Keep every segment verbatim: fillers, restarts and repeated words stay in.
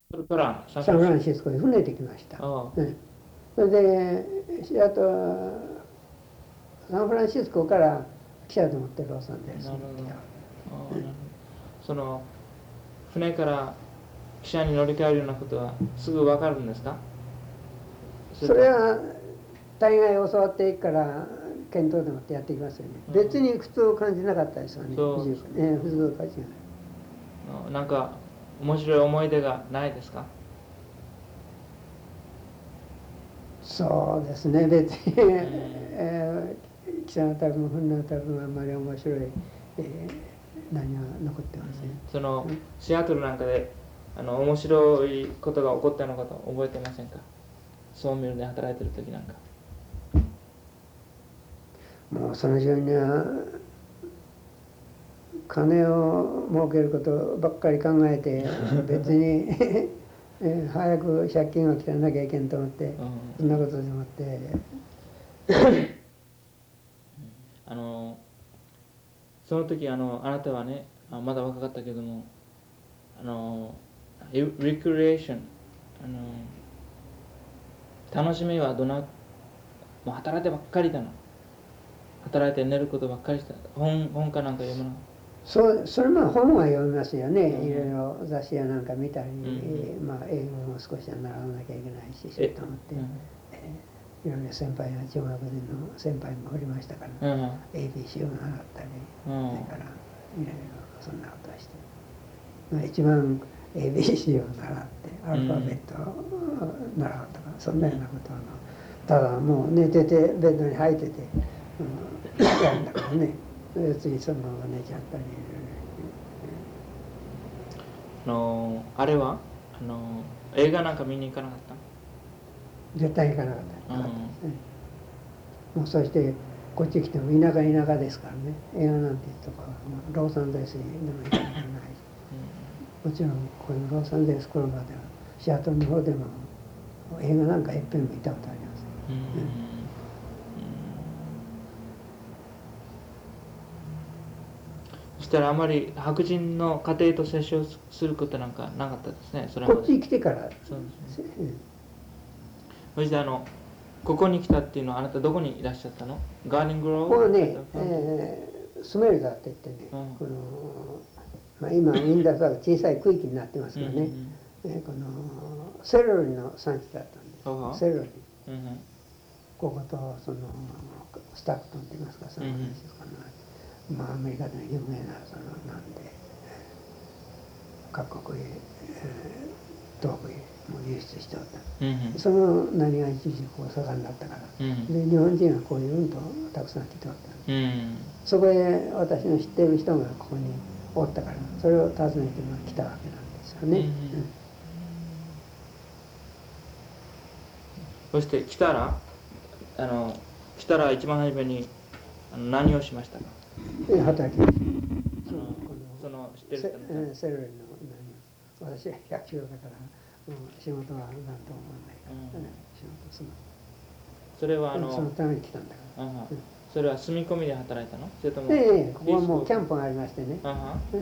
それからサンフランシスコに船できました。ね、それでシアトサンフランシスコから汽車で持ってロサンゼルスに来た。 その船から汽車に乗り換えるようなことはすぐ分かるんですか？ それは大概教わっていくから検討でもってやっていきますよね。うん、別に苦痛を感じなかったですよね。不自由、えー、不自由を感じない。 なんか面白い思い出がないですか？ そうですね、別に、うん、えー、汽車の旅も船の旅もあんまり面白い、えー、何は残ってません。うん、 その、うん、シアトルなんかであの面白いことが起こったのかと覚えてませんか？ソーミルで働いてる時なんか。 もうその中には金を儲けることばっかり考えて別にえ早く借金を切らなきゃいけんと思って、うん、そんなことでもってあのその時あのあなたはねまだ若かったけどもあのリクリエーションあの楽しみはどなもう働いてばっかりだの働いて寝ることばっかりした本本かなんか読むのそうそれも本は読みますよね、うん、いろいろ雑誌やなんか見たり、うん、まあ英語も少しは習わなきゃいけないしそうと思って、うん、えー、いろいろ先輩が中学人の先輩もおりましたから、うん、エービーシー を習ったり、うん、それからいろいろそんなことをして、まあ、一番 エービーシー を習ってアルファベットを習うとか、そんなようなことはただもう寝ててベッドに入ってて、うん、やるんだからね別にそのまま寝ちゃったり。 あのあれはあの映画なんか見に行かなかった？ 絶対行かなかった。なかったですね。もうそしてこっち来ても田舎田舎ですからね、映画なんていうとこはローサンゼルスにでも行かなきゃないし、うん、もちろんこのローサンゼルス来るまではシアトルの方でも映画なんかいっぺんも見たことありません。うんうん、 そしたらあまり白人の家庭と接触することなんかなかったですね。 それこっちに来てからそうですね。うん、そしてあのここに来たっていうのはあなたどこにいらっしゃったの？ガーデングローブ？ ここはね、えー、スメルダって言ってね、うん、このまあ、今みんなさ小さい区域になってますがね、うんうんえー、このセロリの産地だったんです。うん、セロリ、うん、こことそのスタックトンって言いますか、その話ですかね、うん、まあアメリカでの有名なそのなんで各国へ、えー、東部へもう輸出しておった、うんうん、その何が一時こう盛んだったから、うん、で日本人がこういううんとたくさん来ておった、うん、そこへ私の知っている人がここにおったからそれを訪ねて来たわけなんですよね、うんうん、 そして来たらあの来たら一番初めにあの何をしましたか？ 働きました。 その知ってる人のセロリの何私は百姓だから仕事はなんとも思わないから、うん、仕事するそれはあのそのために来たんだから、うん、 それは住み込みで働いたの？それともええここはもうキャンプがありましてね、うん、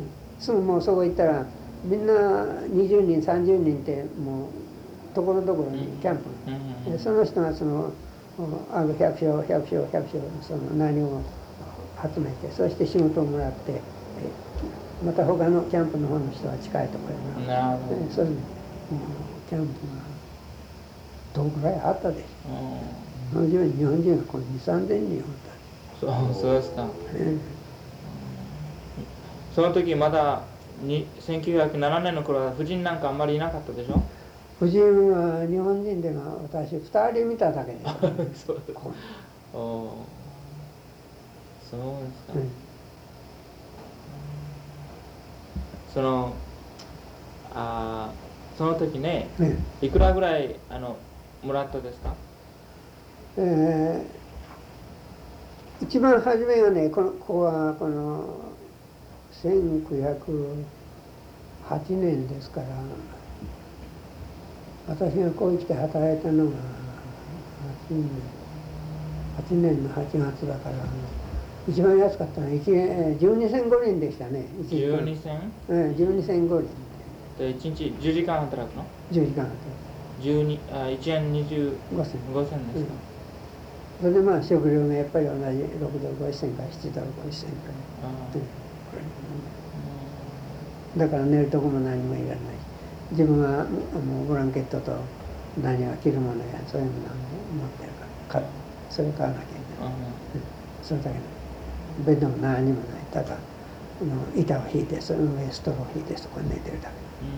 すぐもうそこ行ったらみんなにじゅうにんさんじゅうにんってもうところどころにキャンプ、うんうん、その人がそのある百姓百姓百姓その何を集めてそして仕事をもらってまた他のキャンプの方の人は近いところになるほど、えそれでキャンプがどんくらいあったでしょう、その時に日本人がこうにさんぜんにんおった。 そうそうですか、えー、その時まだにせんきゅうひゃくななねんの頃は婦人なんかあんまりいなかったでしょ？ 婦人は日本人では私ふたり見ただけです、 そうですか。おそうですか、うん、そのあその時ね、ねいくらぐらいあのもらったですか？ えー、一番初めはねこのここはこのせんきゅうひゃくはちねんですから私がここに来て働いたのがはちねんはちねんのはちがつだから一番安かったのはじゅうにせんごりんでしたね。 じゅうにせん？ うん、じゅうにせんごりんでいちにちじゅうじかん働くの？ じゅうじかん働じゅうにあいちえんにじゅうくごせんごせんですか、 うん、それでまあ食料がやっぱり同じろくドルごじゅっせんからななドルごじゅっせんかあら、うん、だから寝るとこも何もいらないし、自分はもうブランケットと何は着るものやそういうものを持ってるからかそれを買わなきゃいけない、うん、それだけのベッドも何にもない、ただ板を引いてその上ストローを引いてそこに寝てるだけ、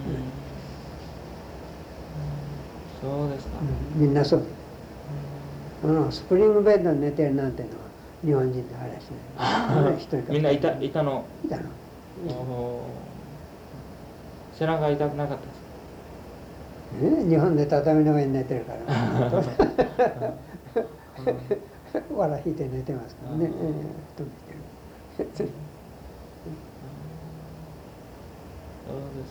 うんうん、そうですか、 うん、みんなそうです、うん、スプリングベッドに寝てるなんてのは日本人であれしない一人みんな板板の板の、 うん、背中痛くなかったですか？ 日本で畳の上に寝てるからわら引いて寝てますからね、えー、飛んできてるそうです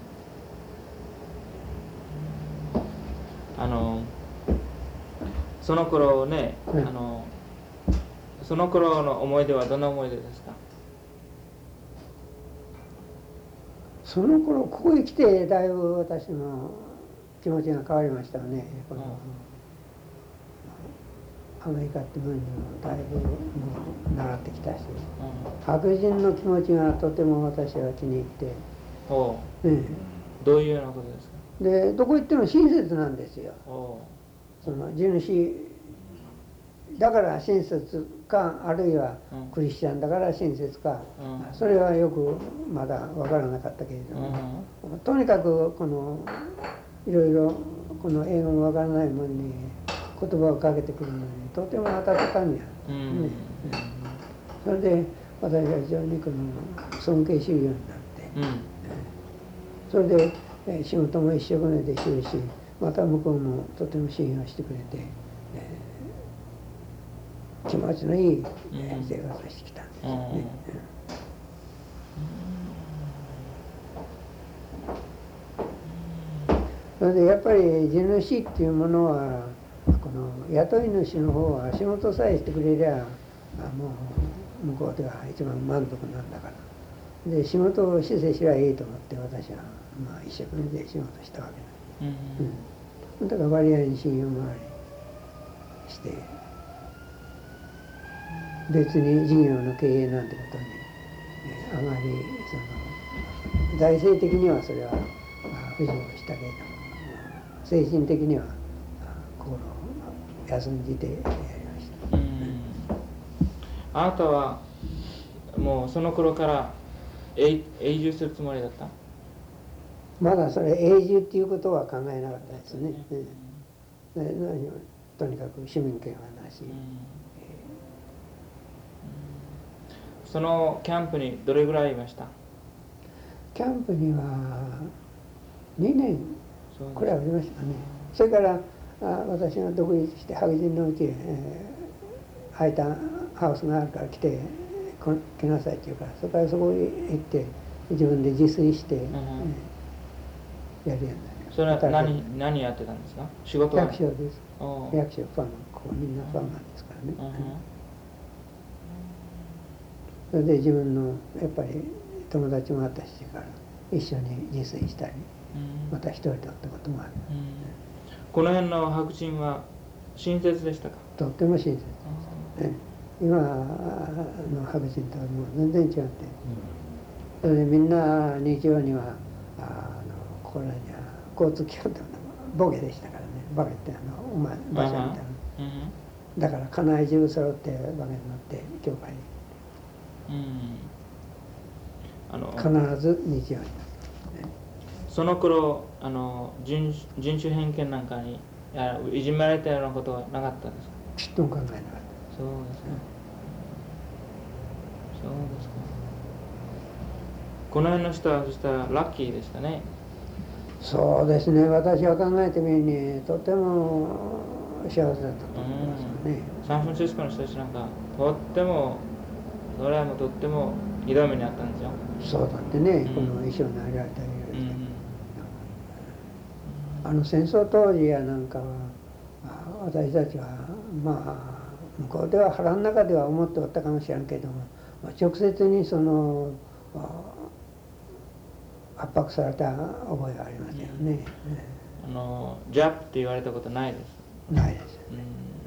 か。あのその頃ね、うん、あのその頃の思い出はどんな思い出ですか？ その頃ここへ来てだいぶ私の気持ちが変わりましたよね。この、うん、アメリカって分にもだいぶもう習ってきたし、うん、白人の気持ちがとても私は気に入って、 おう、ね、どういうようなことですか？ でどこ行っても親切なんですよ。その地主だから親切か、あるいはクリスチャンだから親切か、うん、それはよくまだ分からなかったけれども、うん、とにかくこのいろいろこの英語の分からないものに言葉をかけてくるのにとても温かみが、うんね、それで私は非常にこの尊敬するようになって、うん、それで仕事も一生懸命できるし、また向こうもとても信用してくれて、気持ちのいい生活をしてきたんですね、うんうん、それでやっぱり地主っていうものはこの雇い主の方は仕事さえしてくれりゃもう向こうでは一番満足なんだから、で仕事をしせしりゃいいと思って私はまあ一生懸命で仕事したわけだ、うんうん、だから割合に信用もありして別に事業の経営なんてことに、あまりその財政的にはそれは不自由したけれども、精神的には心を休んじてやりました。うん、 あなたはもうその頃から永住するつもりだった？ まだそれ永住っていうことは考えなかったですね。うん、何とにかく市民権はなし。うん、 そのキャンプにどれぐらいいました？ キャンプにはにねんくらいおりましたね。それからあ私が独立して白人のうちへ、えー、空いたハウスがあるから来て来なさいって言うから、それからそこへ行って自分で自炊して、うん、えー、やるようになりました。 それは何何やってたんですか？仕事は？ 役所です。役所ファーマン、ここみんなファーマンですからね。うんうん、それで自分のやっぱり友達もあったしから一緒に自炊したり、うん、また一人でおったこともある、うん、 この辺の白人は親切でしたか？ とっても親切です、ね、今の白人とはもう全然違って、うん、それでみんな日曜にはあのここらには交通機関というのはボケでしたからね。バケってあのお前馬車みたいな、うん、だから家内中揃ってバケに乗って教会に、うん、あの必ず日曜に、ね、 その頃あの 人, 人種偏見なんかにいじめられたようなことはなかったんですか？ ちっとも考えなかった。 そうですか、うん、そうですか。この辺の人はそしたらラッキーでしたね。 そうですね、私が考えてみるにとても幸せだったと思いますよね。 サンフランシスコの人たちなんかとってもそれはもうとってもひどい目にあったんですよ。 そうだってね、うん、この衣装に入られたりして、うん、あの戦争当時やなんかは私たちはまあ向こうでは腹の中では思っておったかもしれんけども、直接にその圧迫された覚えがありますよね。 あのジャップって言われたことないです。 ないですようん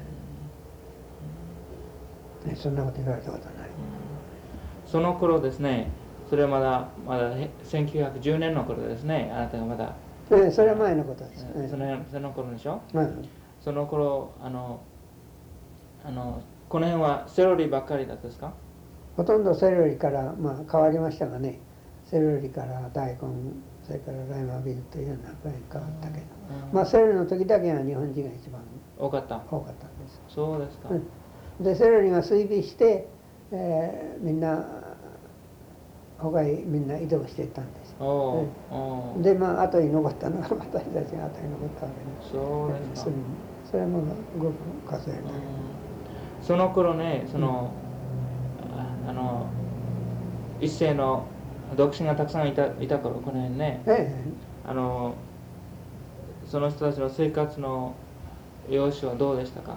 ね。そんなこと言われたことない。 その頃ですね、それはまだまだせんきゅうひゃくじゅうねんの頃ですね、あなたがまだ。 えそれは前のことです。 そのその頃でしょ。 うん、 その頃あのあのこの辺はセロリばっかりだったですか？ ほとんどセロリから、まあ、変わりましたがね、セロリから大根、それからライマビルというような具合に変わったけど、 うん、 まあセロリの時だけは日本人が一番多かった。 多かったんです。 そうですか。 うん、でセロリが衰微して、えー、みんな他にみんな移動していったんです。 おうん、でまあ後に残ったのが私たちが後に残ったわけで、 そうですか。 それもごく数えるだけ、うん、 その頃ね、その、うん、あの一世の独身がたくさんいたいた頃、この辺ね、ええ、あのその人たちの生活の様子はどうでしたか？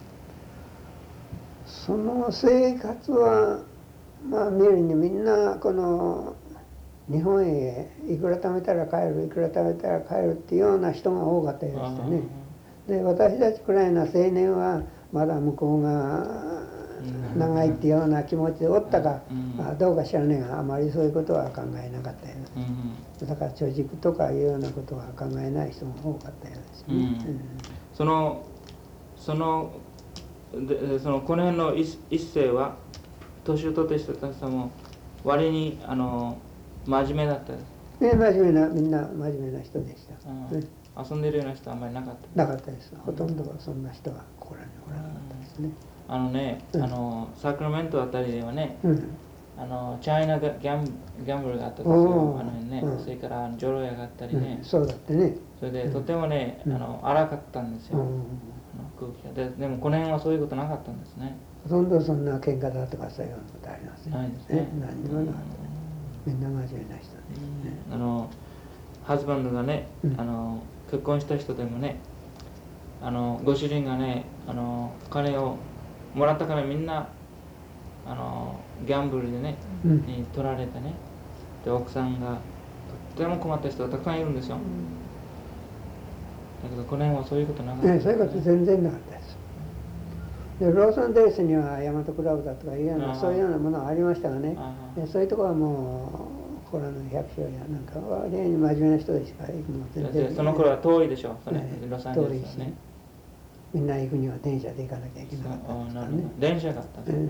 その生活はまあ見るにみんなこの日本へいくら貯めたら帰るいくら貯めたら帰るっていうような人が多かったようでしたね。で私たちくらいの青年はまだ向こうが長いっていうような気持ちでおったか、うん、どうか知らねえがあまりそういうことは考えなかったようです、うん、だから貯蓄とかいうようなことは考えない人が多かったようですね、うんうん、 そのそのでそのこの辺の一世は年を取って人たちも割にあの真面目だったです。 ね、真面目なみんな真面目な人でした、 うん、遊んでるような人はあんまりなかった。 なかったです。ほとんどそんな人はここらにおらなかったですね。 あのね、うん、あのサクラメントあたりではね、うん、あのチャイナギャンギャンブルがあったんですよ、あの辺ね、うん、それからジョロ屋があったりね、 うん、そうだってね。 それでとてもね、うん、あの荒かったんですよ、うん、あの空気がで。でもこの辺はそういうことなかったんですね。 ほとんどそんな喧嘩だとかそういうことありませんね。ないですね。何にもなかった。みんな真面目な人ですね。 あのハズバンドがね、うん、あの結婚した人でもね、あのご主人がね、あの金をもらったからみんなあのギャンブルでね、うん、に取られてね、で奥さんがとっても困った人がたくさんいるんですよ、うん、だけどこの辺はそういうことなかった、 ね、そういうこと全然なかったです。でローソンデイスには大和クラブだとかいうようなそういうようなものがありましたがね、でそういうところはもうコロナの百姓やなんかは例に真面目な人でしか行くの全然、 その頃は遠いでしょう、それ、 ね、 ロサンゼルスはね、遠いしね、 みんな行くには電車で行かなきゃいけなかったですからね。 電車だったんです、うん、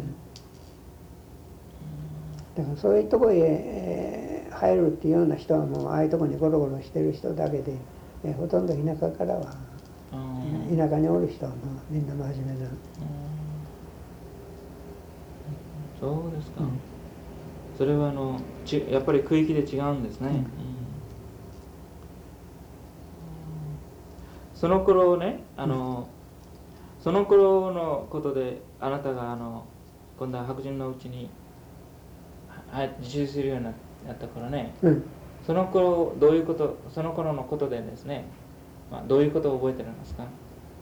だからそういうところへ、えー、入るっていうような人はもうああいうところにゴロゴロしてる人だけで、えー、ほとんど田舎からは、うん、田舎におる人はもうみんな真面目な、うん、 そうですか、うん、それはあのちやっぱり区域で違うんですね、うんうん、その頃ね、あの、うん、その頃のことであなたがあの今度は白人のうちに自習するようになった頃ね、うん、その頃どういうことその頃のことでですね、まあ、どういうことを覚えてるんですか？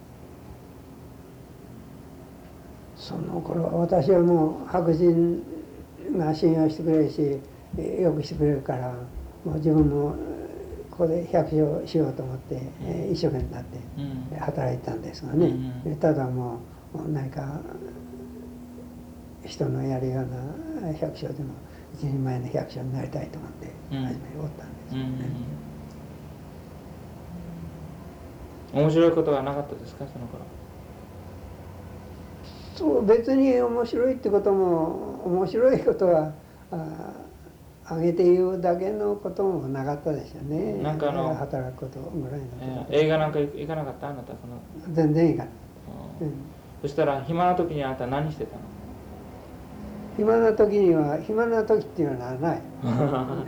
その頃は私はもう白人が信用してくれるしよくしてくれるからもう自分もここで百姓しようと思って、うん、一生懸命になって働いたんですがね、うん、ただもう何か人のやるような百姓でも一人前の百姓になりたいと思って初めにおったんですよね、 うんうん、面白いことはなかったですかその頃？ そう別に面白いってことも面白いことはああげて言うだけのこともなかったですよね。 なんかあの働くことぐらいのこと、えー、映画なんか行かなかったあなたその全然行かない、 うん、そしたら暇な時にあなた何してたの？ 暇な時には暇な時っていうのはないあ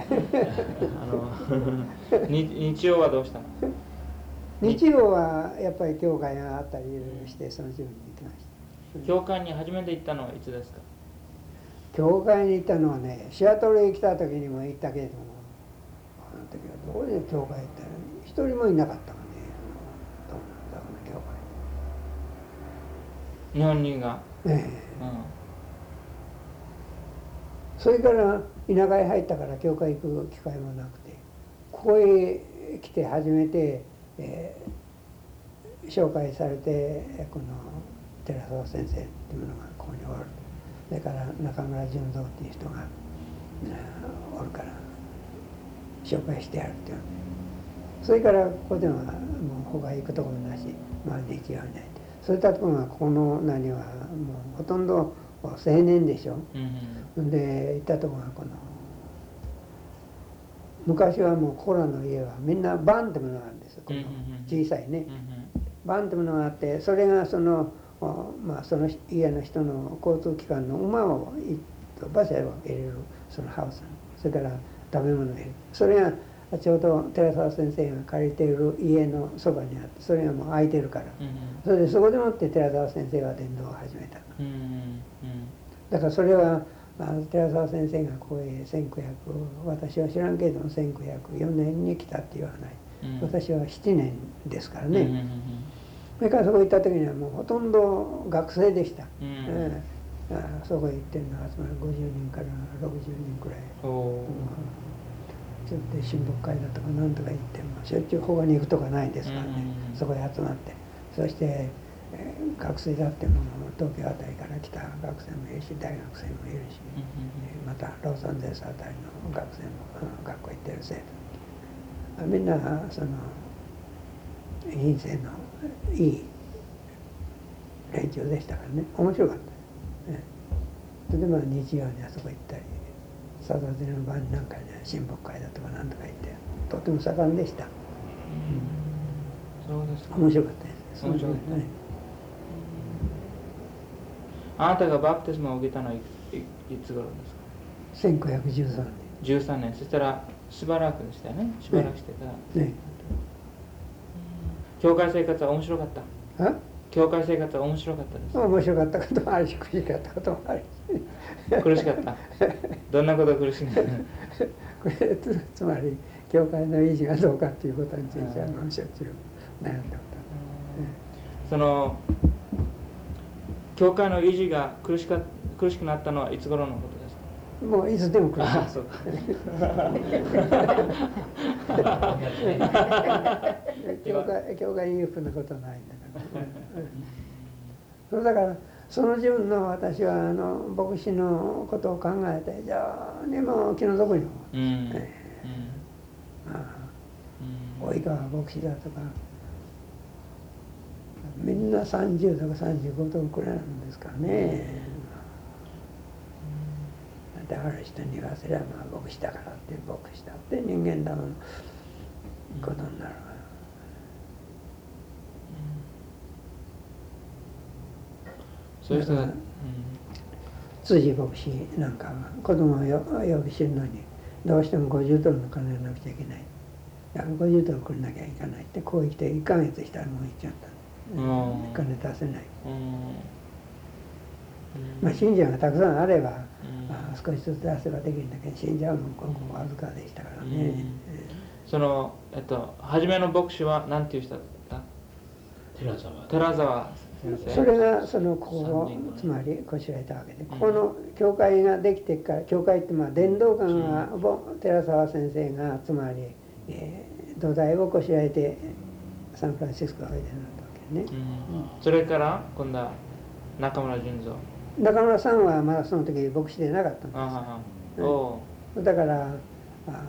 の日曜はどうしたの？ 日曜はやっぱり教会があったりしてその準備に行きました、 うん、教会に初めて行ったのはいつですか？ 教会に行ったのはねシアトルへ来た時にも行ったけれどもあの時はどこで教会行ったら一人もいなかったかねどうなんだろうね教会日本人がええ、うん、それから田舎へ入ったから教会行く機会もなくてここへ来て初めて、えー、紹介されてこの寺澤先生っていうのがここにおる。それから中村純三っていう人が、うん、おるから紹介してやるっていう。それからここではもう他行くところなし、周りで違うね。そういったところがここの何はもうほとんど青年でしょ。うん、で行ったところがこの昔はもうコロナの家はみんなバンってものがあるんですよ。この小さいね。バンってものがあって、それがそのまあその家の人の交通機関の馬を馬車を入れるそのハウス、それから食べ物を入れる。それがちょうど寺澤先生が借りている家のそばにあって、それがもう空いてるから、うん、それでそこでもって寺澤先生が伝道を始めた、うんうん、だからそれは寺澤先生がここへせんきゅうひゃく、私は知らんけれどもせんきゅうひゃくよねんに来たって言わない、うん、私はななねんですからね、うんうんうん、それからそこ行った時にはもうほとんど学生でした、うんえー、あそこへ行ってるのはつまりごじゅうにんからろくじゅうにんくらい、ちょっと親睦会だとか何とか言ってもしょっちゅう他に行くとかないですからね、うん、そこへ集まって、そして、えー、学生だっても東京あたりから来た学生もいるし大学生もいるし、うん、またロサンゼルスあたりの学生も、うん、学校行ってる生徒みんなその陰性のいい連中でしたからね、面白かった、ね、それでまあ日曜にあそこ行ったりサザゼの晩なんかに親睦会だとか何とか言ってとても盛んでした、 うん、そうですか。 面白かったです。面白かったね。 あなたがバプテスマを受けたのはいつ頃ですか？ せんきゅうひゃくじゅうさんねん。 じゅうさんねん。そしたらしばらくでしたよね。しばらくしてた。ね。ね。教会生活は面白かった。あ？教会生活は面白かったです。 面白かったこともあるし、苦しかったこともあるし。 苦しかった。どんなこと苦しいの？これつ、つまり教会の維持がどうかっていうことについてはしょっちゅう悩んだこと。 その教会の維持が苦しか苦しくなったのはいつ頃のことですか？ もういつでも苦しい。 ああ、そうか。 教会教会に裕福なことはないんだから。それだからその自分の私はあの牧師のことを考えてじゃあにも気の毒にも、うんえーうん、まあ及川牧師だとかみんなさんじゅうとかさんじゅうごとくらいなんですからね。だってある人に言わせればまあ牧師だからっていう牧師だって人間だものことになる。 そういう人が、うん、 辻牧師なんかは子供を養育するのにどうしてもごじゅうドルの金がなくちゃいけない。だからごじゅうドルくれなきゃいけないってこう言っていっかげつしたらもう行っちゃった。うん、金出せない。うん、まあ信者がたくさんあれば、うんまあ、少しずつ出せばできるんだけど信者はもうここわずかでしたからね。うん、 そのえっと初めの牧師は何ていう人だった？ 寺澤。 寺澤。 それがそのここをつまりこしらえたわけで、ここの教会ができてから教会ってまあ伝道館が寺澤先生がつまり、えー、土台をこしらえてサンフランシスコがおいでになったわけね、 うんうん、それから今度は中村純三。 中村さんはまだその時牧師でなかったんです。 ああ、おうだからあ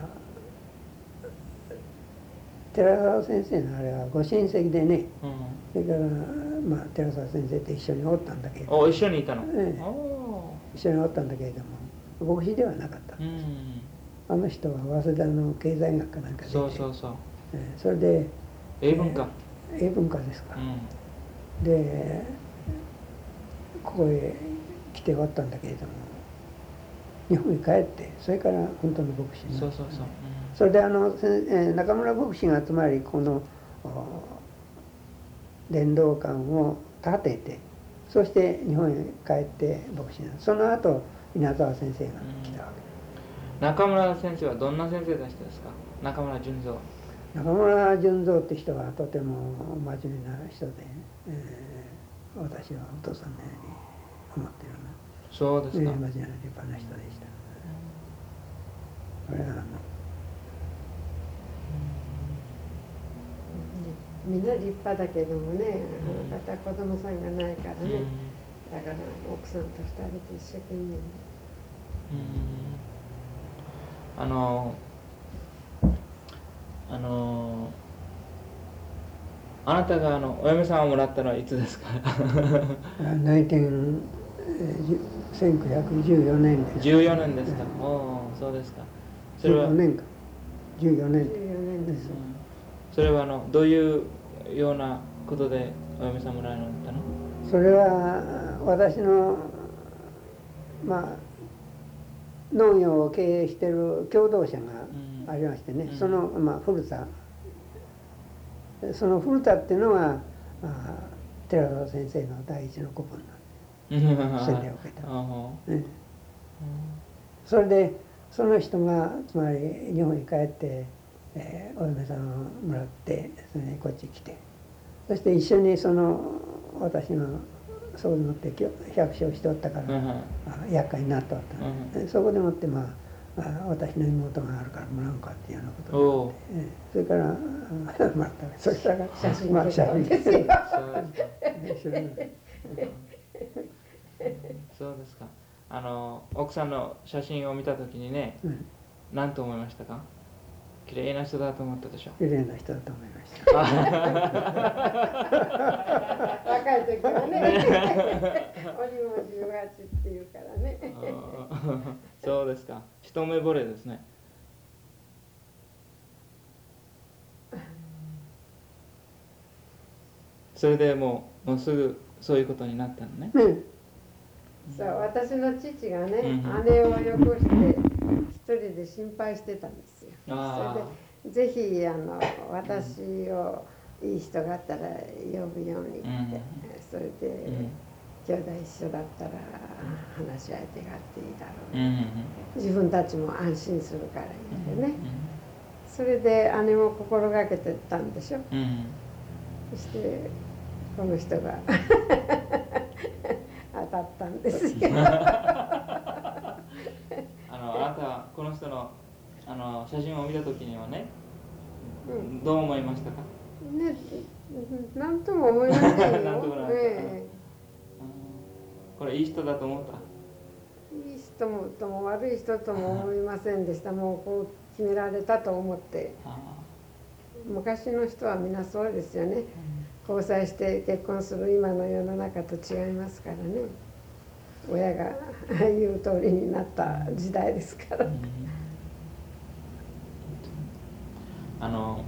寺澤先生のあれはご親戚でね、うん、それから、まあ、寺澤先生と一緒におったんだけれども、 お一緒にいたの、 ええ、一緒におったんだけれども牧師ではなかったんです、うん、あの人は早稲田の経済学かなんかで、 そうそうそう、 ええ、それで英文科、 えー、英文科ですか、うん、でここへ来ておったんだけれども日本に帰ってそれから本当の牧師になった。 そうそうそう、うん、 それであの中村牧師がつまりこの伝道館を建ててそして日本へ帰って牧師になった。その後稲沢先生が来たわけ、 うん、中村先生はどんな先生だしたですか？中村純三。 中村純三って人はとても真面目な人で、えー、私はお父さんのように思ってるな。 そうですか、えー、 真面目な立派な人でした。これはあのみんな立派だけどもね、あの方子供さんがないからね、だから奥さんと二人で一生懸命。 あのあのあなたがあのお嫁さんをもらったのはいつですか？ せんきゅうひゃくじゅうよねんです。 じゅうよねんですか。おお、そうですか。それはじゅうよねんか。じゅうよねん。 じゅうよねんです。 うん、それはあのどういうようなことでお嫁さんもらえるのだったの？ それは私のまあ農業を経営している共同者がありましてね、うん、そのまあ古田、その古田っていうのは、まあ、寺田先生の第一の顧問なんで洗礼を受けた、うん、それでその人がつまり日本に帰って、えー、お嫁さんをもらってそれでこっち来て、そして一緒にその私のそういうのって百姓しておったから、うん、厄介になっとった、うん、そこでもってまあ私の妹があるからもらうかっていうようなことで、それからもらった。それから写真まあ写真ですよ。 そうですか。あの奥さんの写真を見たときにね、うん、何と思いましたか？綺麗な人だと思ったでしょ。 綺麗な人だと思いました。 若い時はね、おりもじゅうはちっていうからね。 そうですか。一目惚れですね。それでもうもうすぐそういうことになったのね。うん、 そう、私の父がね、うん、姉をよこして一人で心配してたんですよ。それでぜひあの私をいい人があったら呼ぶようにって、うん、それで、うん、兄弟一緒だったら話し相手があっていいだろう、うん、自分たちも安心するから言ってね、うん、それで姉も心がけてたんでしょ、うん、そしてこの人が当たったんですよ。 あのあなたはこの人のあの写真を見た時にはね、うん、どう思いましたか？ ね、なんとも思いませんよ。 なんともない、えー、これいい人だと思った？ いい人もとも悪い人とも思いませんでした。もうこう決められたと思って。昔の人はみんなそうですよね。交際して結婚する今の世の中と違いますからね。親が言う通りになった時代ですから。うん、 あの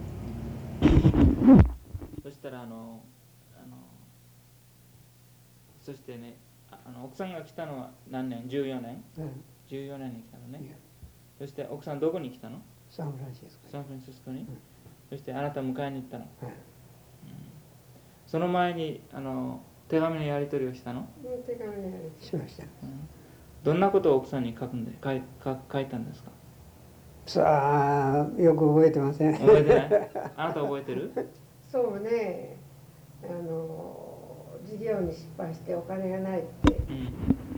そしたらあのあのそしてね、あの奥さんが来たのは何年？じゅうよねん、うん、じゅうよねんに来たのね。そして奥さんどこに来たの？ サンフランシスコ。 サンフランシスコに、うん、そしてあなた迎えに行ったの、うんうん、その前にあの手紙のやり取りをしたの？ 手紙のやり取りしました、うん、 どんなことを奥さんに書くんで書い、書、書いたんですか？ さあ、よく覚えてません。 覚えてない？あなた覚えてる？ そうね、あの事業に失敗してお金がないって、うん、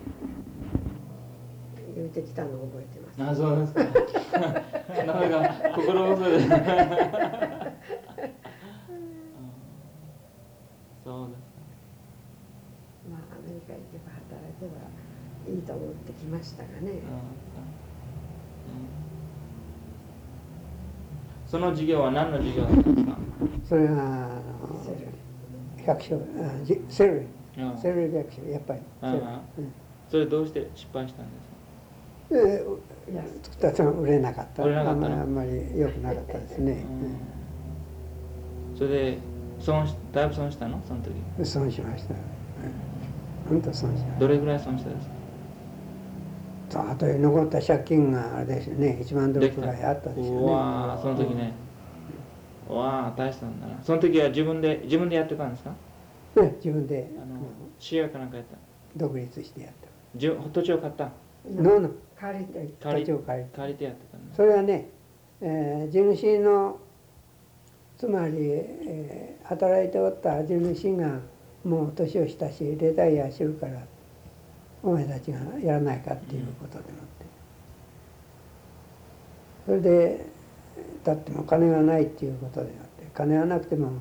言ってきたのを覚えてます。 あ、そうですか。なんか心細いです。そうですか。 まあアメリカ行けば働けばいいと思ってきましたがね。うん、 その授業は何の授業だったんですか？ それは百姓、セルリ、セルリ百姓、やっぱり。 それどうして失敗したんですか？ えー、作ったの売れなかった。 売れなかったの？ あんまり良くなかったですね。 それで損し、だいぶ損したの？その時。 損しました。本当損しました。 どれぐらい損したですか？ あとに残った借金があれですね、いちまんドルくらいあったでしょうね。 うわー、その時ね。うわー、大したんだな。その時は自分で自分でやってたんですか？ うん、自分で。 あの市役かなんかやった。 独立してやった。 じゅ土地を買った。 のの借りて土地を借りて借りてやってたんだ。 それはね、えー、地主のつまり、えー、働いておった地主がもう年をしたしレタイアするからお前たちがやらないかっていうことでもって、それでだっても金がないっていうことであって、金がなくても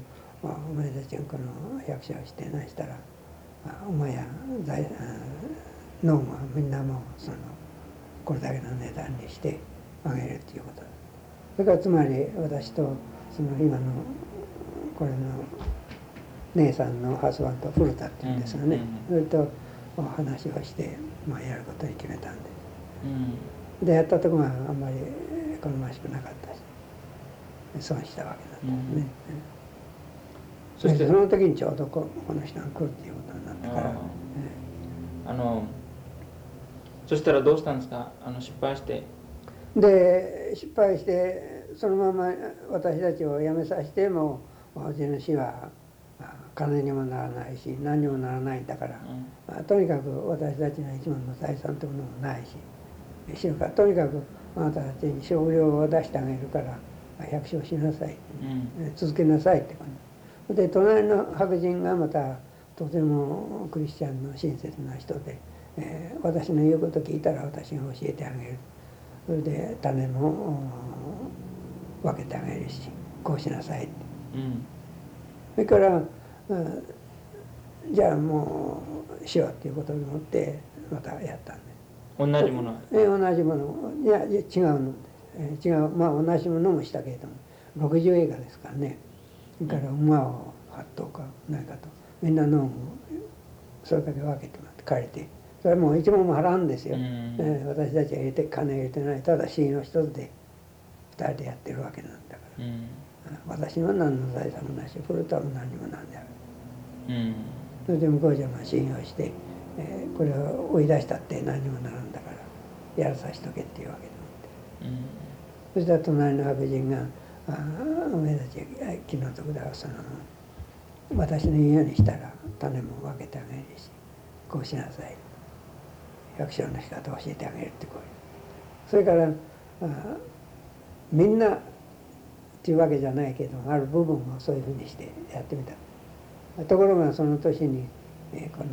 お前たちがこの役者をしてないしたらお前や財農務はみんなもうそのこれだけの値段にしてあげるということだ。それからつまり私とその今のこれの姉さんのハスバンド古田っていうんですがね、それとお話をして、まあ、やることに決めたんです。でやったところがあんまり好ましくなかったし損したわけなんですね。そしてその時にちょうどここの人が来るっていうことになったから、 あのそしたらどうしたんですか？あの失敗して。 で失敗してそのまま私たちを辞めさせてもうちの死は金にもならないし何にもならないんだから、うん、とにかく私たちの一番の財産というものもないし死ぬからとにかくあなたたちに商業を出してあげるから百姓しなさい、うん、続けなさいって感じで、隣の白人がまたとてもクリスチャンの親切な人で、えー、私の言うこと聞いたら私が教えてあげる。それで種も分けてあげるしこうしなさいって、うん、それから、うん、じゃあもうしようっていうことに思ってまたやったんです。 同じものえ同じものいや違うのです、え違うまあ同じものもしたけれどもろくじゅうエーカーですからね。それから馬をはっ頭かないかとみんな農具をそれだけ分けてもらって借りて。それはもう一文も払うんですよ、うんえー、私たちは入れて金入れてないただ死の一つで二人でやってるわけなんだから、うん、私は何の財産もないし古田も何にもなんである、うん、それで向こうじゃまあ信用して、えー、これを追い出したって何にもならんだからやらさしとけっていうわけでもって、うん、そしたら隣の白人が「あお前たち気の毒だがその私の言うようにしたら種も分けてあげるしこうしなさい」百姓の仕方を教えてあげるってこういうそれからあみんなっていうわけじゃないけどある部分をそういうふうにしてやってみたところがその年に、えー、この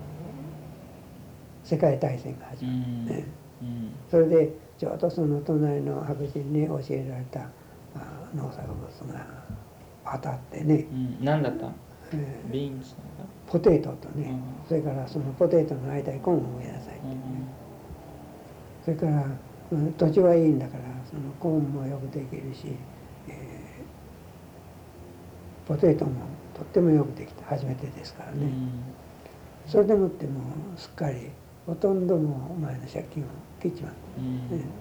世界大戦が始まる、ねうんうん、それでちょうどその隣の白人に教えられた農作物が当たってね、 うん、何だった、えー、ビーンズポテトとね、うん、それからそのポテトの間にコーンを植えなさいって、ねうん、それから、うん、土地はいいんだからそのコーンもよくできるし、えー、ポテトもとってもよくできた初めてですからね、うん、それでもってもうすっかりほとんどもう前の借金を切っちまった、うんね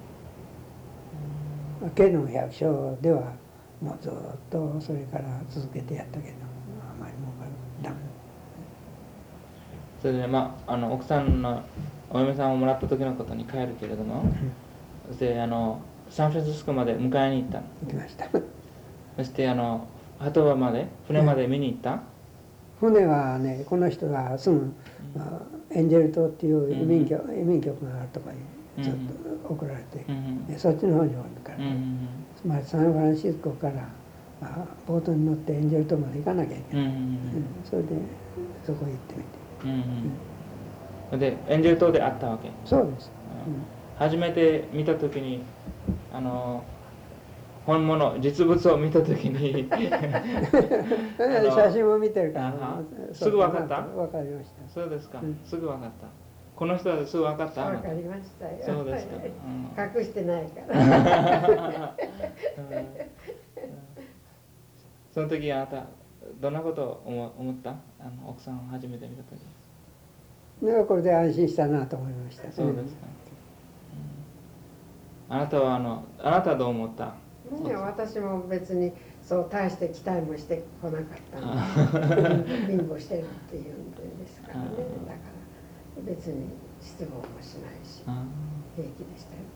うん、けど百姓ではもうずっとそれから続けてやったけどあまり儲かるダメ。 それでまあ、あの奥さんのお嫁さんをもらった時のことに帰るけれども、うん、であのサンフランシスコまで迎えに行ったの。 行きました。 そしてあの鳩場まで船まで見に行った、 うん、船はねこの人が住む、うんエンジェル島っていう移民局、うん、移民局があるとこにずっと送られて、うんうん、そっちの方におるから、ねうんうん、つまりサンフランシスコからボートに乗ってエンジェル島まで行かなきゃいけない、うんうんうん、それでそこへ行ってみて。うんうん、でエンジェル島で会ったわけ。 そうです、 うん、初めて見た時にあの本物実物を見た時に写真を見てるからすぐ分かった？ 分かりました。 そうですか、うん、すぐ分かった。この人はすぐ分かった？ 分かりましたよ。 そうですか、 うん、隠してないからその時あなたどんなことを思った？あの奥さんを初めて見た時。 だからこれで安心したなと思いました。 そうですか、うん、あなたはあのあなたはどう思った？ いや私も別にそう大して期待もしてこなかったので貧乏してるっていうんですからね。だから別に失望もしないし平気でしたよ。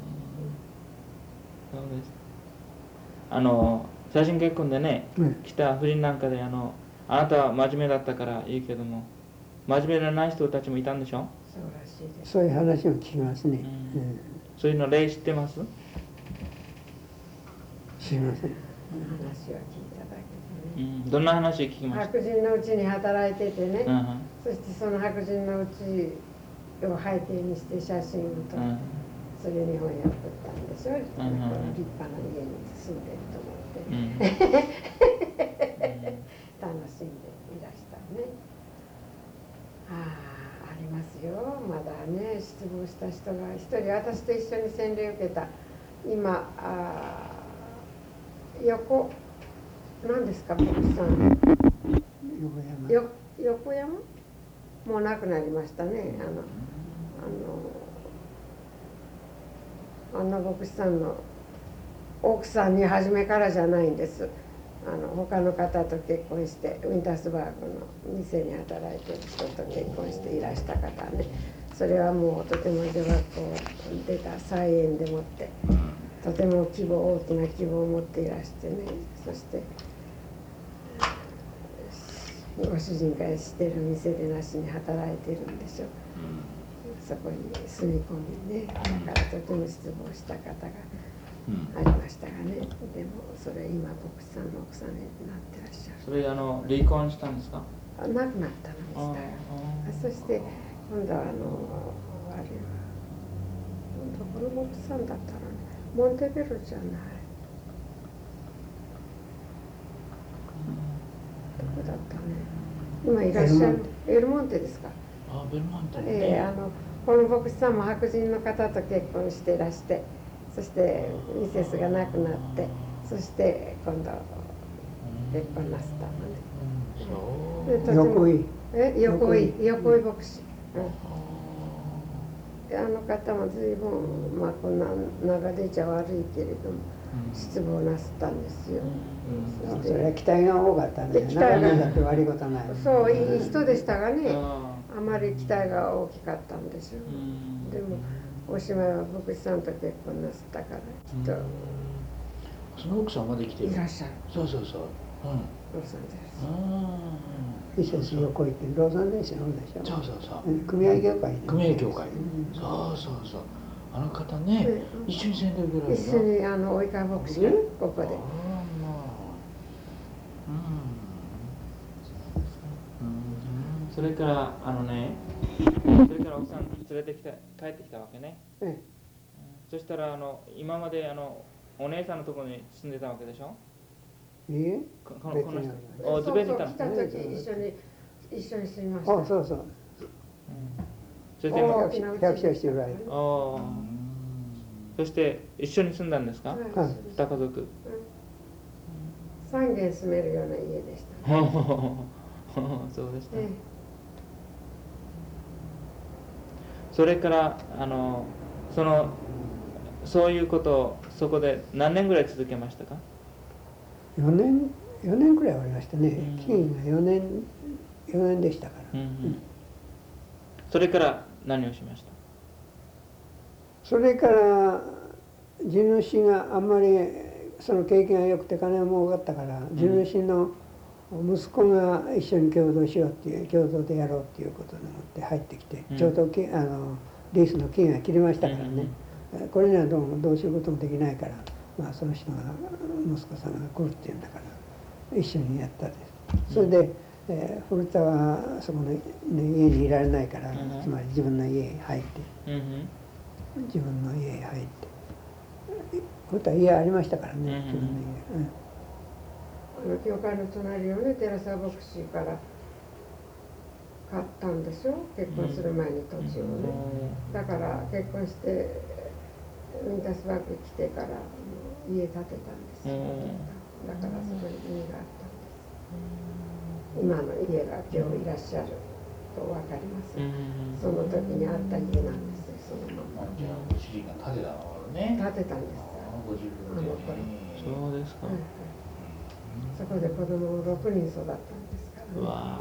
そうです。あの写真結婚でね、うん、来た夫人なんかであのあなたは真面目だったからいいけども真面目なない人たちもいたんでしょ？ そうらしいです。 そういう話を聞きますね、 うんうん、そういうの例知ってます？ 知りません。 話は聞いただけでね、うん、どんな話聞きました？ 白人のうちに働いててね、うん、そしてその白人のうちを背景にして写真を撮って、うん、それに本屋を送ったんでしょ、うん、立派な家に住んでると思って、うんった人が一人私と一緒に洗礼を受けた今あ横何ですか牧師さん横山よ横山もう亡くなりましたね。あのあのあの牧師さんの奥さんに初めからじゃないんです。あの他の方と結婚してウィンタースバーグの店に働いてる人と結婚していらした方ね。それはもうとても女学校出た菜園でもってとても希望大きな希望を持っていらしてね。そしてご主人がしてる店でなしに働いてるんでしょう。そこに住み込みね。だからとても失望した方がありましたがね。でもそれ今牧師さんの奥さんになってらっしゃる。 それあの離婚したんですか？ 亡くなったのでした。そして今度はあのあれは今度この牧師さんだったらねモンテベロじゃない。どこだったね。今いらっしゃるエルモンテですか。 あ、ベルモンテね。 えー、あのこの牧師さんも白人の方と結婚していらして、そしてミセスが亡くなって、そして今度結婚なすったのね。 横井。 え、横井、横井牧師。うん、あの方も随分まあこんな長出ちゃ悪いけれども失望なすったんですよ。 うん、それは期待が多かったね。期待がだって悪いことない。 そういい人でしたがね、あまり期待が大きかったんですよ。でもおしまいは牧師さんと結婚なすったからきっと。 その奥さんまで来てる。 いらっしゃる。 そうそうそう。うん。 ロサンゼルス。 ミセス横井ってロサンゼルスのでしょ。 そうそうそう。 組合協会ね。 組合協会。そうそうそう。あの方ね、一緒に洗礼受けられる。 一緒にあの及川牧師がここで。 それからあのね、それから奥さん連れてきた帰ってきたわけね。 ええ、 そしたらあの今まであのお姉さんのところに住んでたわけでしょ。 いいえ、 このこの人。 そうそう、 来た時一緒に一緒に住みました。 あ、そうそう。 そして百姓してる間。 ああ。そして一緒に住んだんですか？ はい。 二家族。 三軒住めるような家でした。 そうでした。それからあのそのそういうことをそこで何年ぐらい続けましたか？ よねんよねんくらいおりましたね。期限がよねんよねんでしたから。うんうん、 それから何をしました？ それから地主があんまりその経験が良くて金も多かったから地主の息子が一緒に共同しようっていう共同でやろうっていうことでもって入ってきて、うん、ちょうどあのリースの期限が切れましたからね、うん、これにはどうもどうすることもできないから、まあ、その人が息子さんが来るっていうんだから一緒にやったです。それで、えー、古田はそこの、ね、家にいられないから、うん、つまり自分の家に入って、うん、自分の家に入って古田は家ありましたからね、うん、自分の家。うんあの教会の隣をね、寺沢牧師から買ったんでしょ、結婚する前に土地をね。だから結婚してウィンタースバーグに来てから家建てたんですよ。だからそこに家があったんです。今の家が今日いらっしゃると分かります。その時にあった家なんですよ、そのまま。 じゃあご主人が建てたのね。 建てたんです。 ご自分で。 そうですか。 そこで子供をろくにん育ったんですから、ね。 わ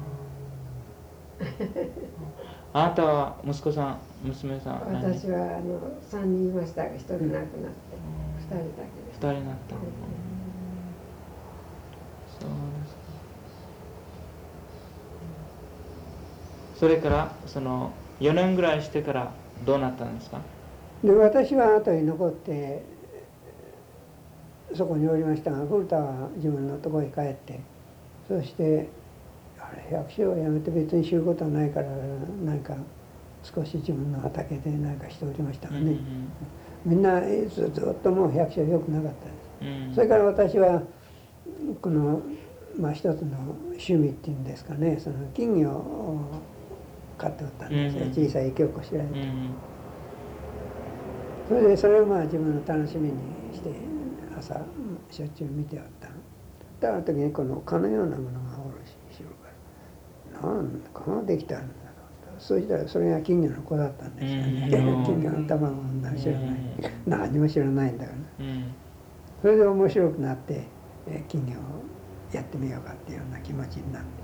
あなたは息子さん、娘さん。 私はあのさんにんいましたがひとり亡くなってふたりだけです。 ふたりになった。うん、そうですか。それからそのよねんぐらいしてからどうなったんですか？ で私は後に残ってそこにおりましたが、古田は自分のところへ帰って、そしてあれ百姓を辞めて別に知ることはないから何か少し自分の畑で何かしておりましたがね、うんうん、みんなずっともう百姓良くなかったです、うん、それから私はこの、まあ、一つの趣味っていうんですかね、その金魚を飼っておったんですよ、うんうん、小さい池をこしらえて、うんうん、 それでそれをまあ自分の楽しみにして朝しょっちゅう見ておったの。である時にこの蚊のようなものがおるし後ろからなんだ蚊ができたんだろうと。そうしたらそれが金魚の子だったんですよね。金魚の卵を産んだら知らない、何も知らないんだから、ね、それで面白くなって、え金魚をやってみようかっていうような気持ちになって、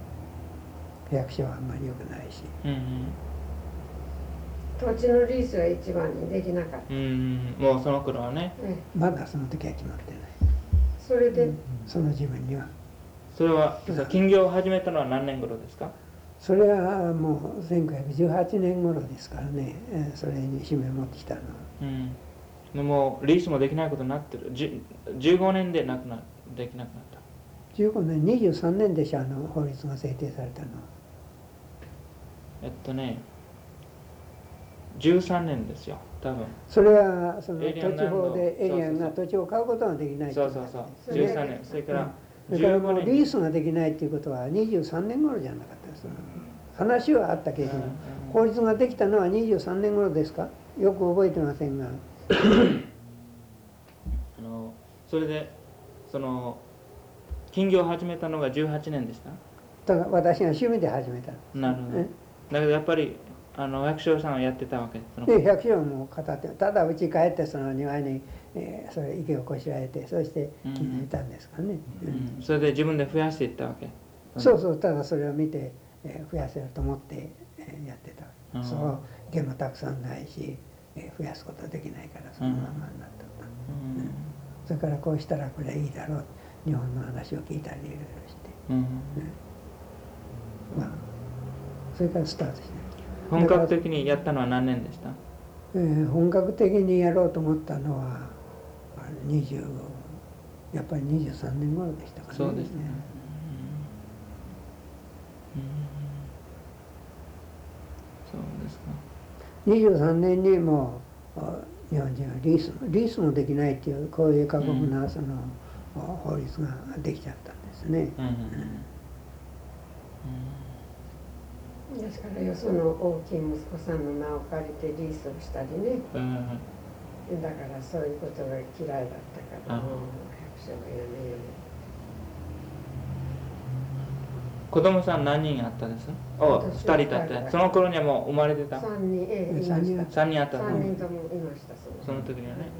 役所はあんまり良くないし、うんうん、 土地のリースは一番にできなかった、うんうん、 もうその頃はね、 まだその時は決まってない。 それで、うん、 その自分にはそれは金魚を始めたのは何年頃ですか？ それはもうせんきゅうひゃくじゅうはちねん頃ですからね、それに使命を持ってきたのは、うん、 でもリースもできないことになってる。じゅうごねんでなくなできなくなった。 じゅうごねん、にじゅうさんねんでしょ、あの法律が制定されたのは。 えっとねじゅうさんねんですよ多分。 それはその土地法でエリアが土地を買うことができない。 そうそうそうじゅうさんねん。それから、うんそれからもうリースができないっていうことはにじゅうさんねん頃じゃなかったです。話はあったけれども、法律ができたのはにじゅうさんねん頃ですか？よく覚えてませんがあのそれでその金魚を始めたのがじゅうはちねんでした。 だから私が趣味で始めたんです。 なるほど。だけどやっぱりあの百姓さんはやってたわけです。 で百姓も語って、ただうち帰ってその庭に、えー、それ池をこしらえて、そして木にいたんですかね、 うんうんうん、それで自分で増やしていったわけ。 そうそう、ただそれを見て、えー、増やせると思って、えー、やってたわけ、うん、そう池もたくさんないし、えー、増やすことはできないからそのままになった、うんうん、それからこうしたらこれはいいだろう、日本の話を聞いたりいろいろして、うんうん、まあそれからスタートして。 本格的にやったのは何年でした？ えー、本格的にやろうと思ったのはにじゅうやっぱりにじゅうさんねん頃でしたかね。 そうですね。うん、そうですか。 にじゅうさんねんにもう日本人はリースリースもできないっていうこういう過酷なその、うん、法律ができちゃったんですね。うんうんうんうん、ですからよその大きい息子さんの名を借りてリースをしたりね、うん、だからそういうことが嫌いだったから、うん、百姓がやめよう。 子供さん何人あったです？お、二人だって。その頃にはもう生まれてた？ 三人、ええ、いました。 三人あった。 三人ともいました。 その時にはね。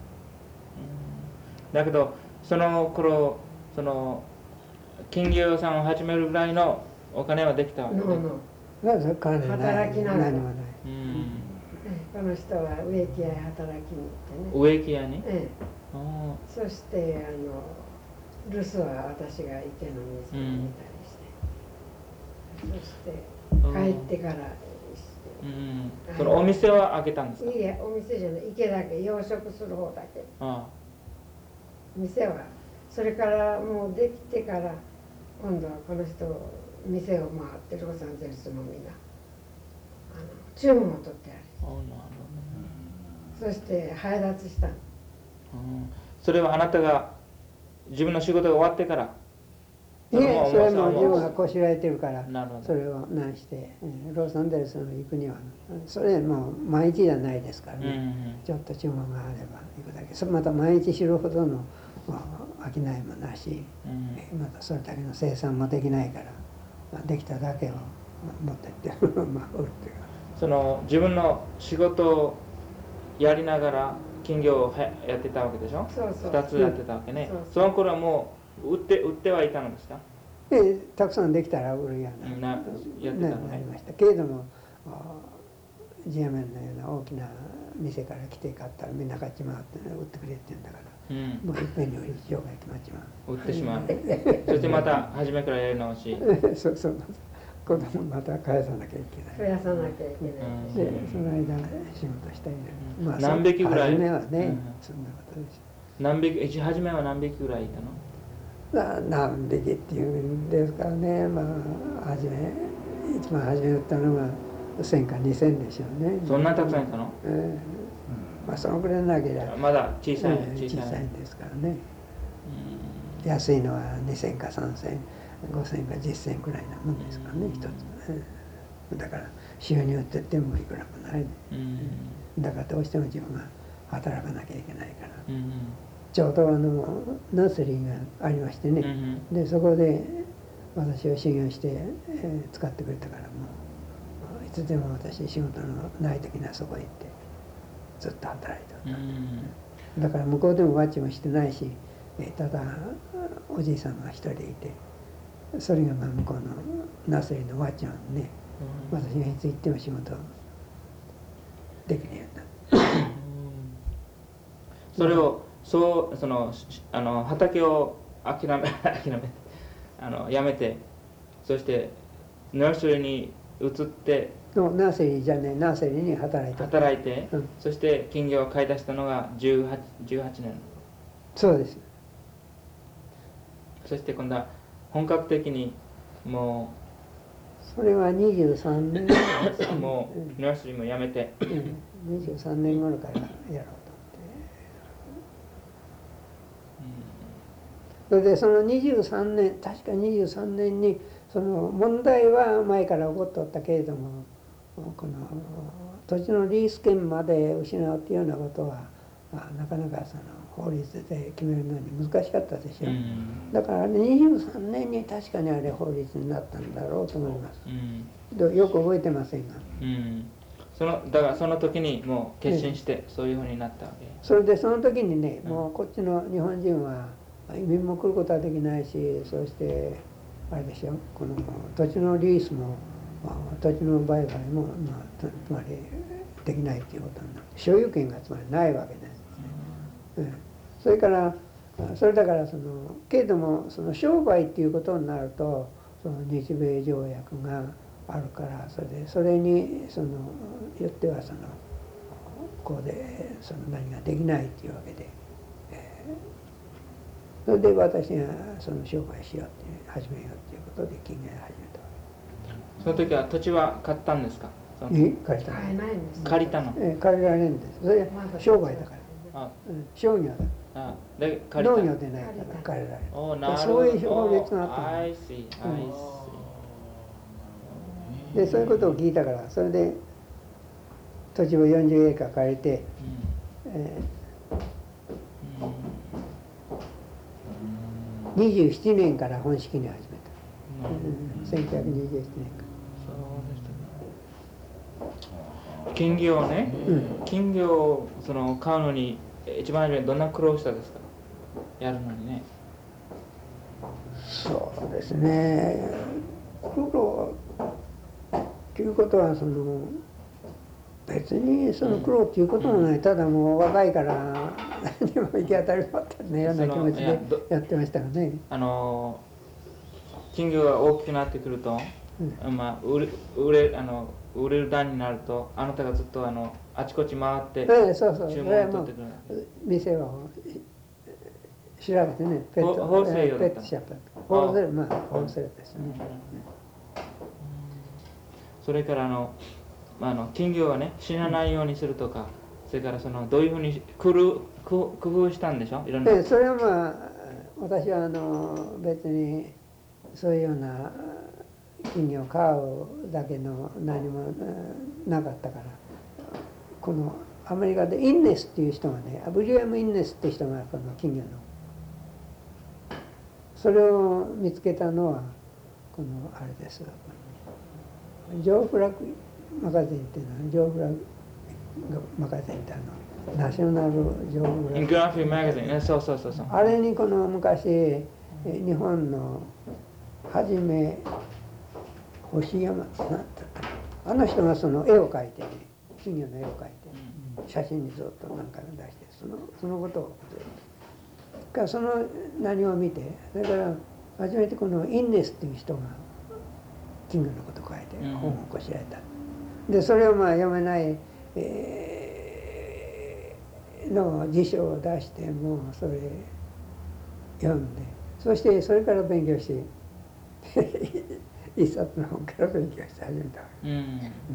うん、だけどその頃その金魚屋さんを始めるぐらいのお金はできたわけね。 No, no. 働きながら。 何もない。うん、この人は植木屋へ働きに行ってね。 植木屋に？ ええ。そしてあの留守は私が池の水を見たりして、うん、そして帰ってから、 うん、そのお店は開けたんですか？ いいえ、お店じゃない、池だけ、養殖する方だけ。ああ、店はそれからもうできてから今度はこの人店を回ってロサンゼルスのみんなあの注文を取ってある。あ、なるほどね。そして配達したの。 うん、それはあなたが自分の仕事が終わってから？ いえ、それも自分がこしらえてるからそれを何して、ロサンゼルスの行くにはそれもう毎日じゃないですからね、うんうん、ちょっと注文があれば行くだけ。また毎日知るほどの商いもなし、うん、またそれだけの生産もできないからできただけを持ってってまあ売るというか、 その自分の仕事をやりながら金魚をやってたわけでしょ。 そうそう、 ふたつやってたわけね。そうそう、その頃はもう売って売ってはいたのですか？ ええ、たくさんできたら売るような、なやってたの、ね、なりましたけれども、ジアメンのような大きな店から来て買ったらみんな買っちまうって売ってくれって言うんだから、うん、もういっぺんに売り場外決まっちまう。売ってしまう。そしてまた初めからやり直し。 そうそう。子供また返さなきゃいけない。 増やさなきゃいけない。 で、その間仕事したり、 うん、まあ何匹ぐらい？ 初めはね、うん、そんなことです。 何匹？一初めは何匹ぐらいいたの？ 何匹っていうんですからね、まあ初め一番初め売ったのが千か二千でしょうね。 そんなにたくさんいたの？ ええ、うん、まあそのくらいなければまだ小さい、 えー、小さいんですからね。うん、安いのは二千か三千、五千か十千くらいなもんですからね、一つ、ね。だから収入って言ってもいくらもない、うん、だからどうしても自分が働かなきゃいけないから、 うん、 ちょうどあのナースリーがありましてね、うん、でそこで私を修行して、えー、使ってくれたから、もういつでも私仕事のない時にはそこへ行ってずっと働いておった、うん、だから向こうでもワッチもしてないし、えー、ただおじいさんが一人でいて、それがまあ向こうのナースリーのワッチマンね、うん、私がいつ行っても仕事できるようになった、うん、 それをそうそのあの畑を諦め諦めあのやめて、そしてナースリーに移ってのナーセリーじゃねえナーセリーに働いて働いて、うん、そして金魚を買い出したのがじゅうはち、じゅうはちねん。 そうです。 そして今度は本格的にもうそれはにじゅうさんねんもうナースリーもやめて、 うん、にじゅうさんねん頃からやろうと思って、うん、それでそのにじゅうさんねん、確かにじゅうさんねんにその問題は前から起こっておったけれども、この土地のリース権まで失うというようなことはなかなかその法律で決めるのに難しかったでしょ、うん、だからにじゅうさんねんに確かにあれ法律になったんだろうと思います、うん、よく覚えてませんが、 うん、そのだからその時にもう決心してそういうふうになったわけ、 それでその時にね、もうこっちの日本人は移民も来ることはできないし、そしてあれでしょ、この土地のリースも土地の売買も、まあ、つまりできないということになる、所有権がつまりないわけですね、うん、それからそれだからそのけれどもその商売っていうことになるとその日米条約があるから、それでそれにそのよってはそのこうでその何ができないっていうわけで、えー、それで私がその商売しようって始めようっていうことで金魚を始めたわけ。 その時は土地は買ったんですか？ え借りたの？ 買えないんです。 借りたの？ え借りられるんです。それは商売だから。あ、うん、商業だ。 あ、で借りた。 農業でないから借りられる。 お、なるほど。 そういう法律があったの。 I see, I see、 うん、でそういうことを聞いたから、それで土地をよんじゅうエーカー借りて、うんえー、にじゅうななねんから本式に始めた、うん、せんきゅうひゃくにじゅうななねんから。 金魚をね、うん、金魚をその買うのに一番初めにどんな苦労したですか？やるのにね。 そうですね、苦労ということはその別にその苦労っていうこともない、うん、ただもう若いから何でも行き当たりばったりのような気持ちでやってましたがね。 あの金魚が大きくなってくると、うん、まあ売れ売れあの売れる段になると、あなたがずっとあのあちこち回って注文を取ってくる。 店を調べてね、ペットホールセールペットショップ、ホールセール、まあホールセールですね。 それからあの、まあ、あの金魚がね死なないようにするとか、それからそのどういうふうに工夫工夫したんでしょ、いろんな。 ええ、それはまあ私はあの別にそういうような金魚を飼うだけの何もなかったから、このアメリカでインネスっていう人がね、ウィリアム・インネスっていう人がこの金魚のそれを見つけたのはこのあれです。ジョー・フラッグマガジンっていうのはジョー・フラッグマガジンってあのナショナルジョー・フラッググラフィーマガジンね、そうそうそうそう。 あれにこの昔日本のはじめ星山なんだったあの人がその絵を描いてね、金魚の絵を描いて写真にずっと何回も出して、そのそのことをずっとからその何を見て、それから初めてこのインネスっていう人が金魚のことを書いて本をこしらえた、うん、でそれをまあ読めない、えー、の辞書を出してもうそれ読んで、そしてそれから勉強して一冊の本から勉強して始めたわけ、うん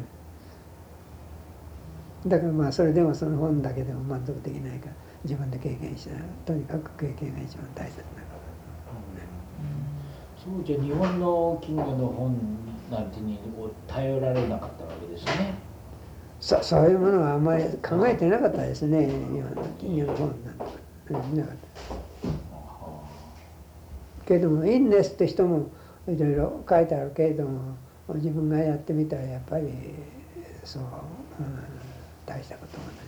うん、だからまあそれでもその本だけでも満足できないから自分で経験したらとにかく経験が一番大切なこと、 うん、そうじゃ日本の金魚の本なんてに頼られなかったわけですね。 そそういうものはあんまり考えてなかったですね、今の日本なんか、うん、なかった。けどもいいんですって人もいろいろ書いてあるけれども、自分がやってみたらやっぱりそう、うん、大したこともない。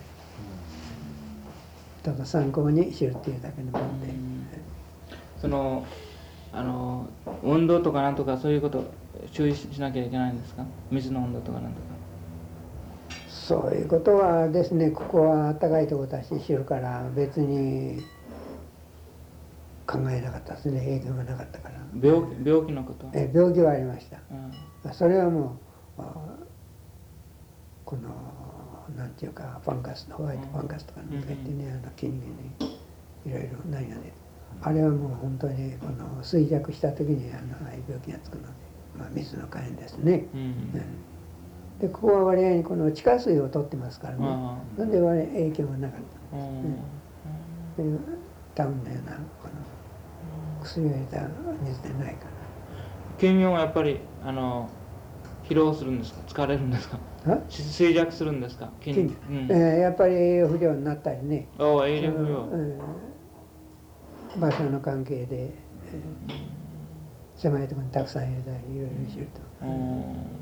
ただ参考に知るっていうだけのもんで。 そのあの運動とかなんとかそういうこと注意しなきゃいけないんですか？水の温度とかなんとか。 そういうことはですね、ここは暖かいとこだし知るから別に考えなかったですね、影響がなかったから。 病気病気のこと？ え病気はありました。 うん、 それはもうこのなんていうかファンガスのホワイトファンガスとかなんとか言ってね、あの筋肉にいろいろ何がね、あれはもう本当にこの衰弱した時にあのああいう病気がつくので、まあ、水の火炎ですね。うん、でここは割合にこの地下水を取ってますからね、なんで割合影響がなかったんですね。うん、でタウンのようなこの薬を入れた水でないから。 検温はやっぱりあの疲労するんですか？疲れるんですか？衰弱するんですか？筋肉、うん、 えー、やっぱり栄養不良になったりね。 おお、栄養不良、 うん、場所の関係で、えー、狭いところにたくさん入れたりいろいろすると、うん、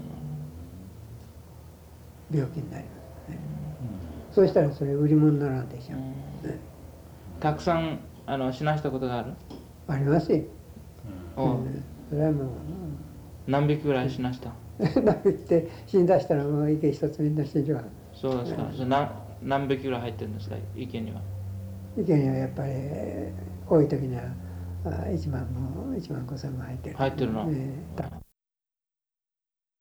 病気になりますね。うん、そうしたらそれ売り物にならんでしょう。うん、 たくさんあの死なしたことがある？ ありますよ。 うん、 それはもう何匹ぐらい死なした？ 何匹って死んだしたらもう池一つみんな死んじゃう。 そうですか。うん、何何匹ぐらい入ってるんですか、池には？ 池にはやっぱり多い時にはいちまんもいちまんごせんも入ってる。 入ってるの？ ね、